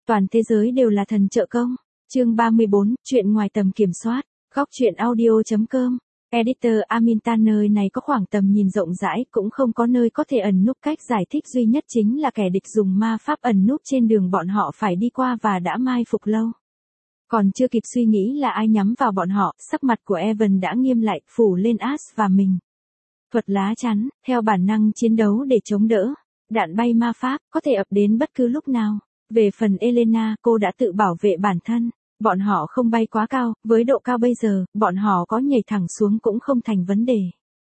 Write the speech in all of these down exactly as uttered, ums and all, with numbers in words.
toàn thế giới đều là thần trợ công. Chương ba mươi bốn, chuyện ngoài tầm kiểm soát. Góc truyện audio chấm com. Editor Aminta, nơi này có khoảng tầm nhìn rộng rãi, cũng không có nơi có thể ẩn núp, cách giải thích duy nhất chính là kẻ địch dùng ma pháp ẩn núp trên đường bọn họ phải đi qua và đã mai phục lâu. Còn chưa kịp suy nghĩ là ai nhắm vào bọn họ, sắc mặt của Evan đã nghiêm lại, phủ lên Ash và mình. Thuật lá chắn, theo bản năng chiến đấu để chống đỡ. Đạn bay ma pháp, có thể ập đến bất cứ lúc nào. Về phần Elena, cô đã tự bảo vệ bản thân. Bọn họ không bay quá cao, với độ cao bây giờ, bọn họ có nhảy thẳng xuống cũng không thành vấn đề.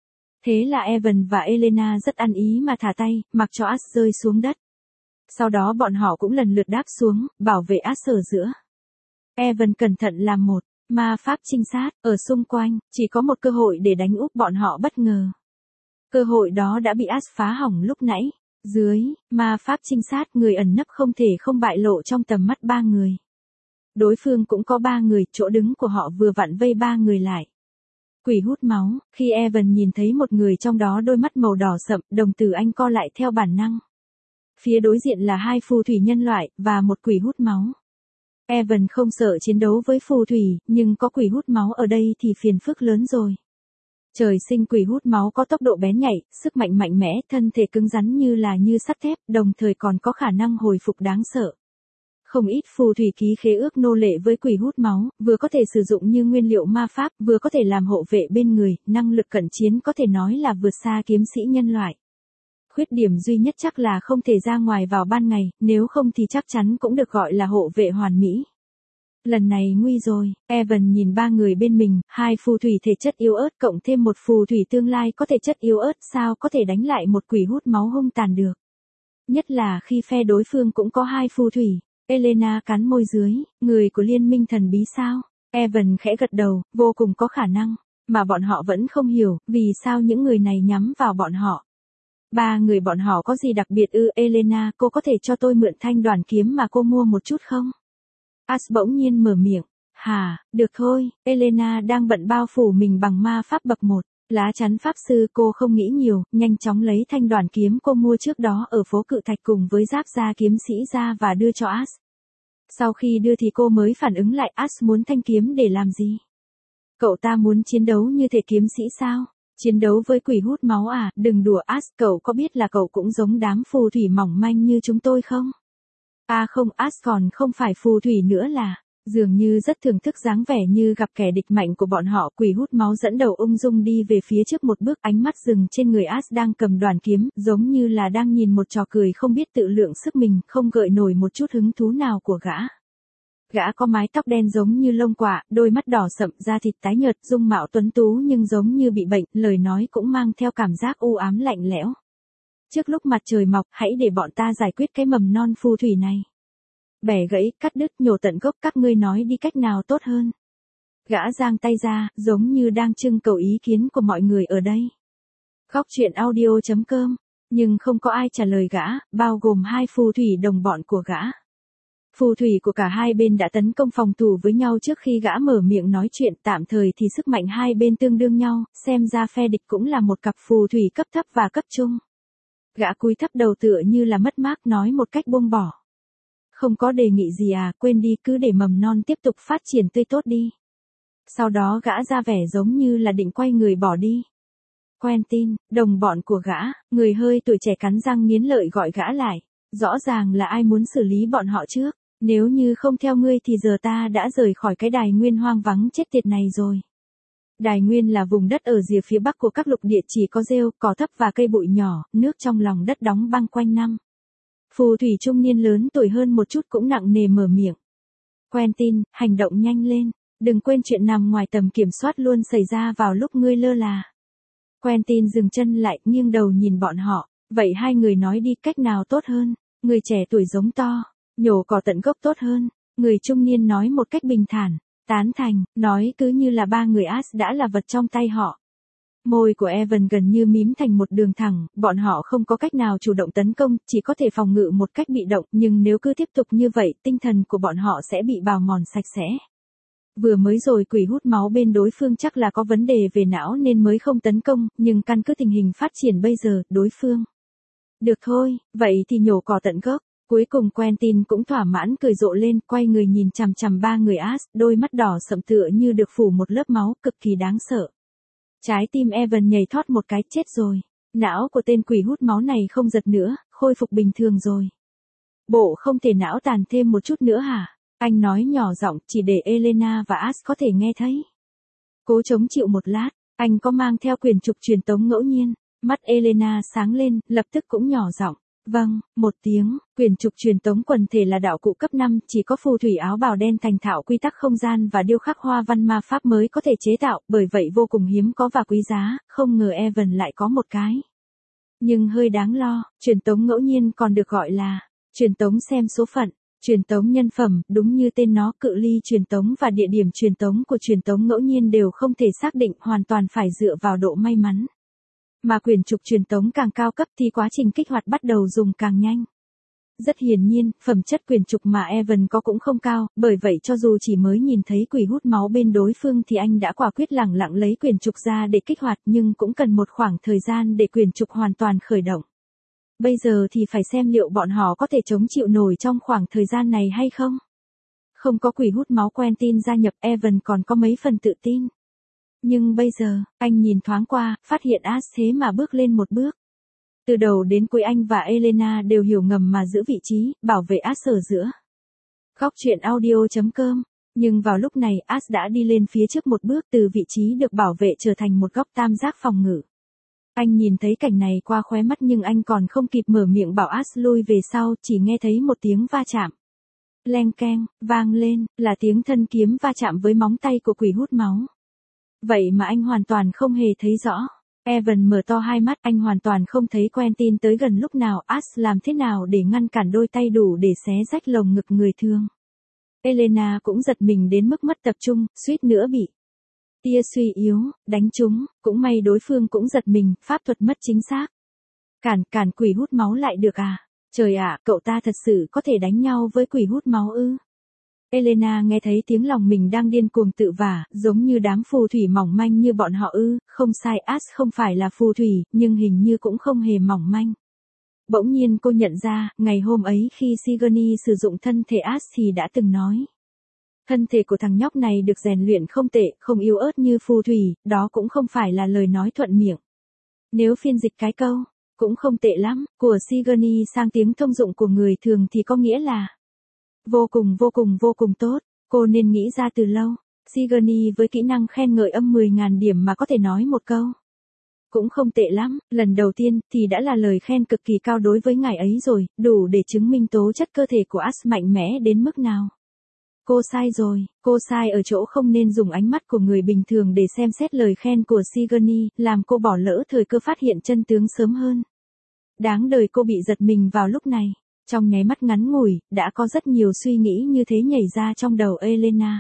Thế là Evan và Elena rất ăn ý mà thả tay, mặc cho Ash rơi xuống đất. Sau đó bọn họ cũng lần lượt đáp xuống, bảo vệ Ash ở giữa. Evan cẩn thận làm một ma pháp trinh sát, ở xung quanh, chỉ có một cơ hội để đánh úp bọn họ bất ngờ. Cơ hội đó đã bị Ash phá hỏng lúc nãy. Dưới ma pháp trinh sát, người ẩn nấp không thể không bại lộ trong tầm mắt ba người. Đối phương cũng có ba người, chỗ đứng của họ vừa vặn vây ba người lại. Quỷ hút máu, khi Evan nhìn thấy một người trong đó đôi mắt màu đỏ sậm, đồng tử anh co lại theo bản năng. Phía đối diện là hai phù thủy nhân loại, và một quỷ hút máu. Evan không sợ chiến đấu với phù thủy, nhưng có quỷ hút máu ở đây thì phiền phức lớn rồi. Trời sinh quỷ hút máu có tốc độ bén nhạy, sức mạnh mạnh mẽ, thân thể cứng rắn như là như sắt thép, đồng thời còn có khả năng hồi phục đáng sợ. Không ít phù thủy ký khế ước nô lệ với quỷ hút máu, vừa có thể sử dụng như nguyên liệu ma pháp, vừa có thể làm hộ vệ bên người, năng lực cận chiến có thể nói là vượt xa kiếm sĩ nhân loại. Khuyết điểm duy nhất chắc là không thể ra ngoài vào ban ngày, nếu không thì chắc chắn cũng được gọi là hộ vệ hoàn mỹ. Lần này nguy rồi, Evan nhìn ba người bên mình, hai phù thủy thể chất yếu ớt cộng thêm một phù thủy tương lai có thể chất yếu ớt, sao có thể đánh lại một quỷ hút máu hung tàn được. Nhất là khi phe đối phương cũng có hai phù thủy. Elena cắn môi dưới, người của liên minh thần bí sao? Evan khẽ gật đầu, vô cùng có khả năng, mà bọn họ vẫn không hiểu, vì sao những người này nhắm vào bọn họ. Ba người bọn họ có gì đặc biệt ư? Elena, cô có thể cho tôi mượn thanh đoàn kiếm mà cô mua một chút không? Ash bỗng nhiên mở miệng. Hà, được thôi, Elena đang bận bao phủ mình bằng ma pháp bậc một. Lá chắn pháp sư, cô không nghĩ nhiều, nhanh chóng lấy thanh đoàn kiếm cô mua trước đó ở phố Cự Thạch cùng với giáp da kiếm sĩ ra và đưa cho Ash. Sau khi đưa thì cô mới phản ứng lại, Ash muốn thanh kiếm để làm gì? Cậu ta muốn chiến đấu như thể kiếm sĩ sao? Chiến đấu với quỷ hút máu à? Đừng đùa Ash, cậu có biết là cậu cũng giống đám phù thủy mỏng manh như chúng tôi không? À không, Ash còn không phải phù thủy nữa là... Dường như rất thưởng thức dáng vẻ như gặp kẻ địch mạnh của bọn họ. Quỷ hút máu dẫn đầu ung dung đi về phía trước một bước, ánh mắt dừng trên người Ash đang cầm đoàn kiếm, giống như là đang nhìn một trò cười không biết tự lượng sức mình, không gợi nổi một chút hứng thú nào của gã. Gã có mái tóc đen giống như lông quạ, đôi mắt đỏ sậm, da thịt tái nhợt, dung mạo tuấn tú nhưng giống như bị bệnh, lời nói cũng mang theo cảm giác u ám lạnh lẽo. Trước lúc mặt trời mọc, hãy để bọn ta giải quyết cái mầm non phù thủy này. Bẻ gãy, cắt đứt, nhổ tận gốc, các ngươi nói đi cách nào tốt hơn. Gã giang tay ra, giống như đang trưng cầu ý kiến của mọi người ở đây. Góc truyện audio chấm com, nhưng không có ai trả lời gã, bao gồm hai phù thủy đồng bọn của gã. Phù thủy của cả hai bên đã tấn công phòng thủ với nhau trước khi gã mở miệng nói chuyện, tạm thời thì sức mạnh hai bên tương đương nhau, xem ra phe địch cũng là một cặp phù thủy cấp thấp và cấp trung. Gã cúi thấp đầu tựa như là mất mát nói một cách buông bỏ. Không có đề nghị gì à, quên đi, cứ để mầm non tiếp tục phát triển tươi tốt đi. Sau đó gã ra vẻ giống như là định quay người bỏ đi. Quentin, đồng bọn của gã, người hơi tuổi trẻ cắn răng nghiến lợi gọi gã lại. Rõ ràng là ai muốn xử lý bọn họ trước, nếu như không theo ngươi thì giờ ta đã rời khỏi cái đài nguyên hoang vắng chết tiệt này rồi. Đài nguyên là vùng đất ở rìa phía bắc của các lục địa, chỉ có rêu, cỏ thấp và cây bụi nhỏ, nước trong lòng đất đóng băng quanh năm. Phù thủy trung niên lớn tuổi hơn một chút cũng nặng nề mở miệng. Quentin, hành động nhanh lên, đừng quên chuyện nằm ngoài tầm kiểm soát luôn xảy ra vào lúc ngươi lơ là. Quentin dừng chân lại, nghiêng đầu nhìn bọn họ, vậy hai người nói đi, cách nào tốt hơn? Người trẻ tuổi giống to, nhổ cỏ tận gốc tốt hơn. Người trung niên nói một cách bình thản, tán thành, nói cứ như là ba người Ash đã là vật trong tay họ. Môi của Evan gần như mím thành một đường thẳng, bọn họ không có cách nào chủ động tấn công, chỉ có thể phòng ngự một cách bị động, nhưng nếu cứ tiếp tục như vậy, tinh thần của bọn họ sẽ bị bào mòn sạch sẽ. Vừa mới rồi quỷ hút máu bên đối phương chắc là có vấn đề về não nên mới không tấn công, nhưng căn cứ tình hình phát triển bây giờ, đối phương. Được thôi, vậy thì nhổ cỏ tận gốc. Cuối cùng Quentin cũng thỏa mãn cười rộ lên, quay người nhìn chằm chằm ba người Ash, đôi mắt đỏ sậm tựa như được phủ một lớp máu, cực kỳ đáng sợ. Trái tim Evan nhảy thoát một cái, chết rồi. Não của tên quỷ hút máu này không giật nữa, khôi phục bình thường rồi. Bộ không thể não tàn thêm một chút nữa hả? Anh nói nhỏ giọng, chỉ để Elena và Ash có thể nghe thấy. Cố chống chịu một lát, anh có mang theo quyển trục truyền tống ngẫu nhiên. Mắt Elena sáng lên, lập tức cũng nhỏ giọng. Vâng, một tiếng, quyển trục truyền tống quần thể là đạo cụ cấp năm, chỉ có phù thủy áo bào đen thành thạo quy tắc không gian và điêu khắc hoa văn ma pháp mới có thể chế tạo, bởi vậy vô cùng hiếm có và quý giá, không ngờ Evan lại có một cái. Nhưng hơi đáng lo, truyền tống ngẫu nhiên còn được gọi là truyền tống xem số phận, truyền tống nhân phẩm, đúng như tên nó, cự ly truyền tống và địa điểm truyền tống của truyền tống ngẫu nhiên đều không thể xác định, hoàn toàn phải dựa vào độ may mắn. Mà quyển trục truyền tống càng cao cấp thì quá trình kích hoạt bắt đầu dùng càng nhanh. Rất hiển nhiên, phẩm chất quyển trục mà Evan có cũng không cao, bởi vậy cho dù chỉ mới nhìn thấy quỷ hút máu bên đối phương thì anh đã quả quyết lẳng lặng lấy quyển trục ra để kích hoạt, nhưng cũng cần một khoảng thời gian để quyển trục hoàn toàn khởi động. Bây giờ thì phải xem liệu bọn họ có thể chống chịu nổi trong khoảng thời gian này hay không. Không có quỷ hút máu Quentin gia nhập, Evan còn có mấy phần tự tin. Nhưng bây giờ, anh nhìn thoáng qua, phát hiện Ash thế mà bước lên một bước. Từ đầu đến cuối anh và Elena đều hiểu ngầm mà giữ vị trí, bảo vệ Ash ở giữa. Góc truyện audio chấm com. Nhưng vào lúc này Ash đã đi lên phía trước một bước, từ vị trí được bảo vệ trở thành một góc tam giác phòng ngự. Anh nhìn thấy cảnh này qua khóe mắt nhưng anh còn không kịp mở miệng bảo Ash lui về sau, chỉ nghe thấy một tiếng va chạm. Leng keng, vang lên, là tiếng thân kiếm va chạm với móng tay của quỷ hút máu. Vậy mà anh hoàn toàn không hề thấy rõ. Evan mở to hai mắt, anh hoàn toàn không thấy Quentin tới gần lúc nào. Ash làm thế nào để ngăn cản đôi tay đủ để xé rách lồng ngực người thương. Elena cũng giật mình đến mức mất tập trung, suýt nữa bị tia suy yếu, đánh trúng, cũng may đối phương cũng giật mình, pháp thuật mất chính xác. Cản, cản quỷ hút máu lại được à? Trời ạ, cậu ta thật sự có thể đánh nhau với quỷ hút máu ư? Elena nghe thấy tiếng lòng mình đang điên cuồng tự vả, giống như đám phù thủy mỏng manh như bọn họ ư, không sai, Ash không phải là phù thủy, nhưng hình như cũng không hề mỏng manh. Bỗng nhiên cô nhận ra, ngày hôm ấy khi Sigourney sử dụng thân thể Ash thì đã từng nói. Thân thể của thằng nhóc này được rèn luyện không tệ, không yếu ớt như phù thủy, đó cũng không phải là lời nói thuận miệng. Nếu phiên dịch cái câu, cũng không tệ lắm, của Sigourney sang tiếng thông dụng của người thường thì có nghĩa là vô cùng vô cùng vô cùng tốt, cô nên nghĩ ra từ lâu. Sigourney với kỹ năng khen ngợi âm mười nghìn điểm mà có thể nói một câu. Cũng không tệ lắm, lần đầu tiên thì đã là lời khen cực kỳ cao đối với ngài ấy rồi, đủ để chứng minh tố chất cơ thể của Ash mạnh mẽ đến mức nào. Cô sai rồi, cô sai ở chỗ không nên dùng ánh mắt của người bình thường để xem xét lời khen của Sigourney, làm cô bỏ lỡ thời cơ phát hiện chân tướng sớm hơn. Đáng đời cô bị giật mình vào lúc này. Trong nháy mắt ngắn ngủi, đã có rất nhiều suy nghĩ như thế nhảy ra trong đầu Elena.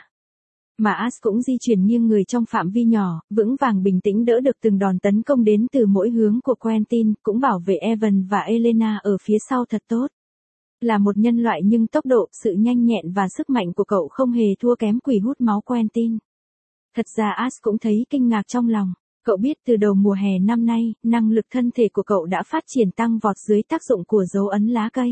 Mà Ash cũng di chuyển nghiêng người trong phạm vi nhỏ, vững vàng bình tĩnh đỡ được từng đòn tấn công đến từ mỗi hướng của Quentin, cũng bảo vệ Evan và Elena ở phía sau thật tốt. Là một nhân loại nhưng tốc độ, sự nhanh nhẹn và sức mạnh của cậu không hề thua kém quỷ hút máu Quentin. Thật ra Ash cũng thấy kinh ngạc trong lòng. Cậu biết từ đầu mùa hè năm nay, năng lực thân thể của cậu đã phát triển tăng vọt dưới tác dụng của dấu ấn lá cây.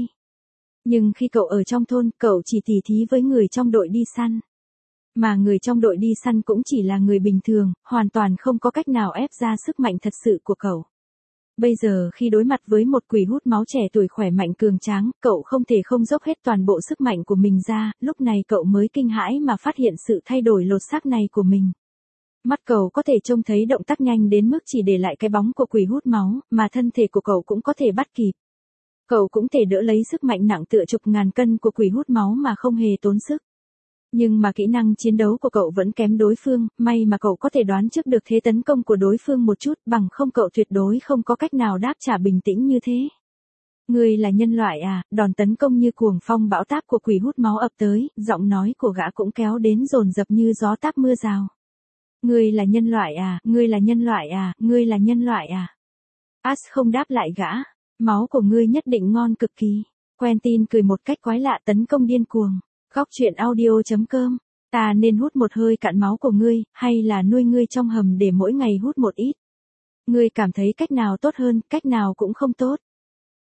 Nhưng khi cậu ở trong thôn, cậu chỉ tỉ thí với người trong đội đi săn. Mà người trong đội đi săn cũng chỉ là người bình thường, hoàn toàn không có cách nào ép ra sức mạnh thật sự của cậu. Bây giờ khi đối mặt với một quỷ hút máu trẻ tuổi khỏe mạnh cường tráng, cậu không thể không dốc hết toàn bộ sức mạnh của mình ra, lúc này cậu mới kinh hãi mà phát hiện sự thay đổi lột xác này của mình. Mắt cậu có thể trông thấy động tác nhanh đến mức chỉ để lại cái bóng của quỷ hút máu, mà thân thể của cậu cũng có thể bắt kịp. Cậu cũng thể đỡ lấy sức mạnh nặng tựa chục ngàn cân của quỷ hút máu mà không hề tốn sức. Nhưng mà kỹ năng chiến đấu của cậu vẫn kém đối phương, may mà cậu có thể đoán trước được thế tấn công của đối phương một chút, bằng không cậu tuyệt đối không có cách nào đáp trả bình tĩnh như thế. Ngươi là nhân loại à? Đòn tấn công như cuồng phong bão táp của quỷ hút máu ập tới, giọng nói của gã cũng kéo đến dồn dập như gió táp mưa rào. Ngươi là nhân loại à? Ngươi là nhân loại à? Ngươi là nhân loại à? Ash không đáp lại gã. Máu của ngươi nhất định ngon cực kỳ. Quentin cười một cách quái lạ, tấn công điên cuồng. Góc truyện audio chấm com. Ta nên hút một hơi cạn máu của ngươi, hay là nuôi ngươi trong hầm để mỗi ngày hút một ít? Ngươi cảm thấy cách nào tốt hơn, cách nào cũng không tốt.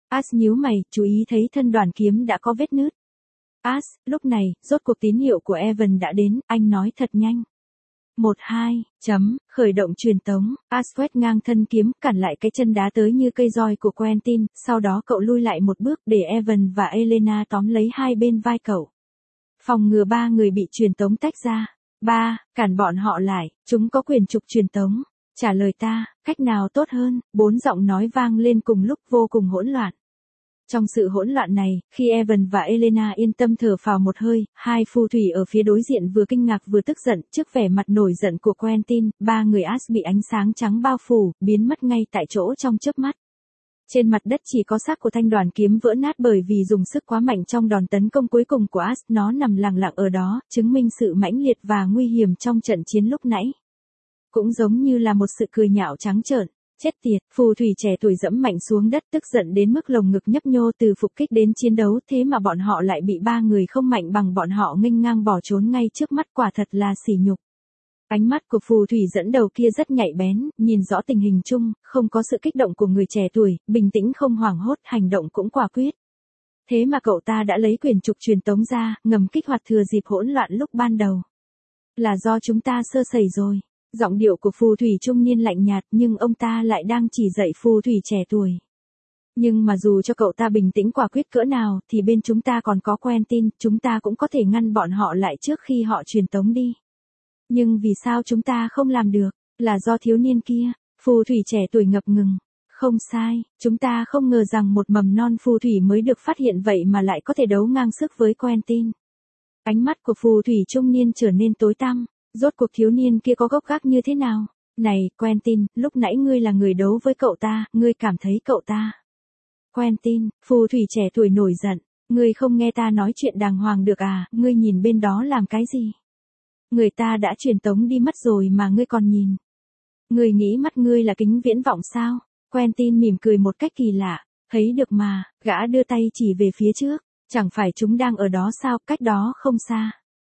As nhíu mày, chú ý thấy thân đoàn kiếm đã có vết nứt. As, lúc này, rốt cuộc tín hiệu của Evan đã đến, anh nói thật nhanh. một hai, chấm, khởi động truyền tống, As quét ngang thân kiếm, cản lại cái chân đá tới như cây roi của Quentin, sau đó cậu lui lại một bước để Evan và Elena tóm lấy hai bên vai cậu. Phòng ngừa ba người bị truyền tống tách ra. Ba, cản bọn họ lại, chúng có quyền trục truyền tống. Trả lời ta, cách nào tốt hơn, bốn giọng nói vang lên cùng lúc vô cùng hỗn loạn. Trong sự hỗn loạn này, khi Evan và Elena yên tâm thở phào một hơi, hai phù thủy ở phía đối diện vừa kinh ngạc vừa tức giận, trước vẻ mặt nổi giận của Quentin, ba người As bị ánh sáng trắng bao phủ, biến mất ngay tại chỗ trong chớp mắt. Trên mặt đất chỉ có xác của thanh đoàn kiếm vỡ nát bởi vì dùng sức quá mạnh trong đòn tấn công cuối cùng của As, nó nằm lặng lặng ở đó, chứng minh sự mãnh liệt và nguy hiểm trong trận chiến lúc nãy. Cũng giống như là một sự cười nhạo trắng trợn. Chết tiệt, phù thủy trẻ tuổi dẫm mạnh xuống đất tức giận đến mức lồng ngực nhấp nhô từ phục kích đến chiến đấu, thế mà bọn họ lại bị ba người không mạnh bằng bọn họ nghênh ngang bỏ trốn ngay trước mắt, quả thật là sỉ nhục. Ánh mắt của phù thủy dẫn đầu kia rất nhạy bén, nhìn rõ tình hình chung, không có sự kích động của người trẻ tuổi, bình tĩnh không hoảng hốt, hành động cũng quả quyết. Thế mà cậu ta đã lấy quyền trục truyền tống ra, ngầm kích hoạt thừa dịp hỗn loạn lúc ban đầu. Là do chúng ta sơ sẩy rồi. Giọng điệu của phù thủy trung niên lạnh nhạt, nhưng ông ta lại đang chỉ dạy phù thủy trẻ tuổi. Nhưng mà dù cho cậu ta bình tĩnh quả quyết cỡ nào, thì bên chúng ta còn có Quentin, chúng ta cũng có thể ngăn bọn họ lại trước khi họ truyền tống đi. Nhưng vì sao chúng ta không làm được? Là do thiếu niên kia. Phù thủy trẻ tuổi ngập ngừng. Không sai, chúng ta không ngờ rằng một mầm non phù thủy mới được phát hiện vậy mà lại có thể đấu ngang sức với Quentin. Ánh mắt của phù thủy trung niên trở nên tối tăm. Rốt cuộc thiếu niên kia có gốc gác như thế nào? Này, Quentin, lúc nãy ngươi là người đấu với cậu ta, ngươi cảm thấy cậu ta. Quentin, phù thủy trẻ tuổi nổi giận, ngươi không nghe ta nói chuyện đàng hoàng được à, ngươi nhìn bên đó làm cái gì? Người ta đã truyền tống đi mất rồi mà ngươi còn nhìn. Ngươi nghĩ mắt ngươi là kính viễn vọng sao? Quentin mỉm cười một cách kỳ lạ, thấy được mà, gã đưa tay chỉ về phía trước, chẳng phải chúng đang ở đó sao, cách đó không xa.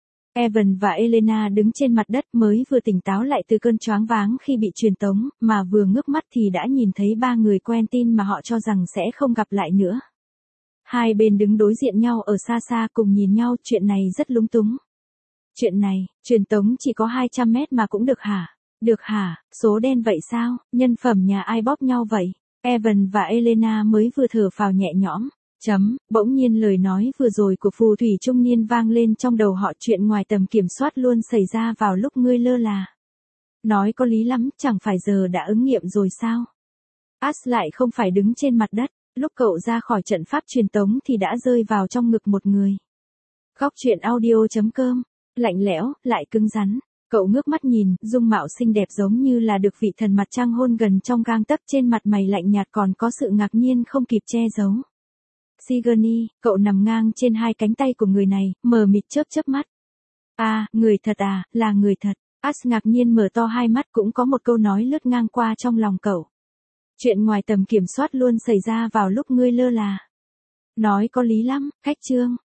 Evan và Elena đứng trên mặt đất mới vừa tỉnh táo lại từ cơn choáng váng khi bị truyền tống, mà vừa ngước mắt thì đã nhìn thấy ba người Quentin mà họ cho rằng sẽ không gặp lại nữa. Hai bên đứng đối diện nhau ở xa xa cùng nhìn nhau, chuyện này rất lúng túng. Chuyện này, truyền tống chỉ có hai trăm mét mà cũng được hả? Được hả, số đen vậy sao, nhân phẩm nhà ai bóp nhau vậy? Evan và Elena mới vừa thở phào nhẹ nhõm. Chấm, bỗng nhiên lời nói vừa rồi của phù thủy trung niên vang lên trong đầu họ, chuyện ngoài tầm kiểm soát luôn xảy ra vào lúc ngươi lơ là. Nói có lý lắm, chẳng phải giờ đã ứng nghiệm rồi sao? As lại không phải đứng trên mặt đất, lúc cậu ra khỏi trận pháp truyền tống thì đã rơi vào trong ngực một người. Góc truyện audio chấm com, lạnh lẽo, lại cứng rắn. Cậu ngước mắt nhìn, dung mạo xinh đẹp giống như là được vị thần mặt trăng hôn gần trong gang tấc, trên mặt mày lạnh nhạt còn có sự ngạc nhiên không kịp che giấu. Sigourney, cậu nằm ngang trên hai cánh tay của người này, mờ mịt chớp chớp mắt. À, người thật à, là người thật. As ngạc nhiên mở to hai mắt, cũng có một câu nói lướt ngang qua trong lòng cậu. Chuyện ngoài tầm kiểm soát luôn xảy ra vào lúc ngươi lơ là. Nói có lý lắm, khách trương.